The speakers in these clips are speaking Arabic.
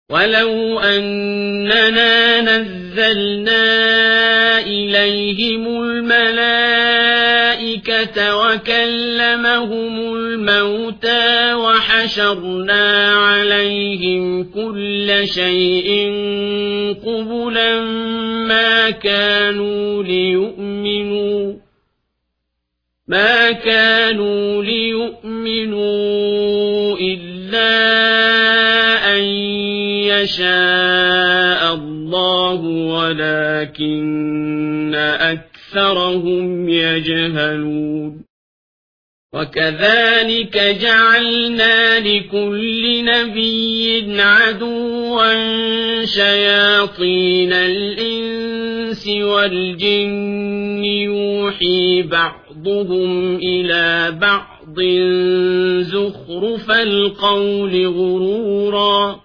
ولو أننا نزلنا إليهم الملائكة وكلمهم الموتى وحشرنا عليهم كل شيء قبلا ما كانوا ليؤمنوا إلا أن يشاء الله ولكن أكثرهم يجهلون وكذلك جعلنا لكل نبي عدوا شياطين الإنس والجن يوحي بعضهم إلى بعض زخرف القول غرورا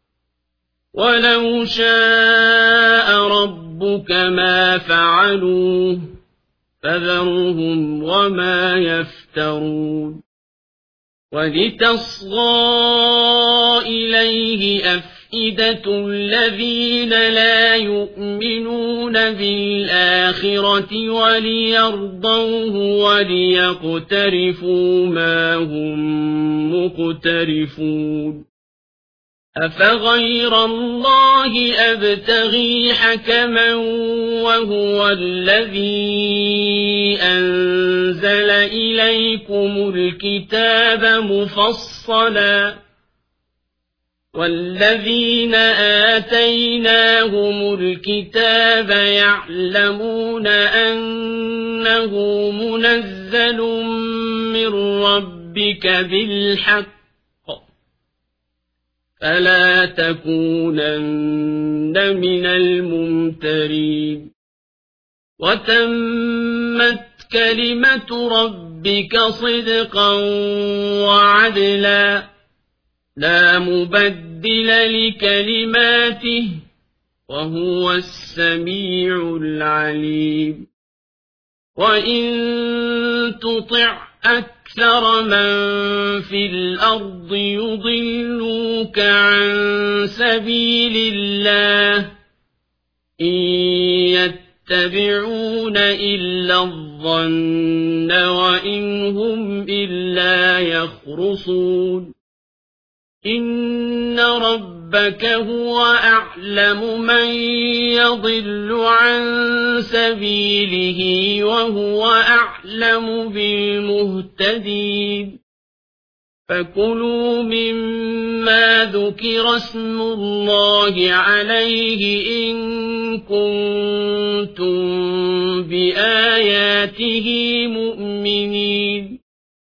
ولو شاء ربك ما فعلوه فذرهم وما يفترون ولتصغى إليه أفئدة الذين لا يؤمنون بالآخرة وليرضوه وليقترفوا ما هم مقترفون أفغير الله أبتغي حكما وهو الذي أنزل إليكم الكتاب مفصلا والذين آتيناهم الكتاب يعلمون أنه منزل من ربك بالحق فلا تكونن من الممترين وتمت كلمة ربك صدقا وعدلا لا مبدل لكلماته وهو السميع العليم وإن تطع أكثر من في الأرض يضلوك عن سبيل الله إن يتبعون إلا الظن وإن هم إلا يخرصون إن ربك هو أعلم من يضل عن سبيله وهو أعلم بالمهتدين فكلوا مما ذكر اسم الله عليه إن كنتم بآياته مؤمنين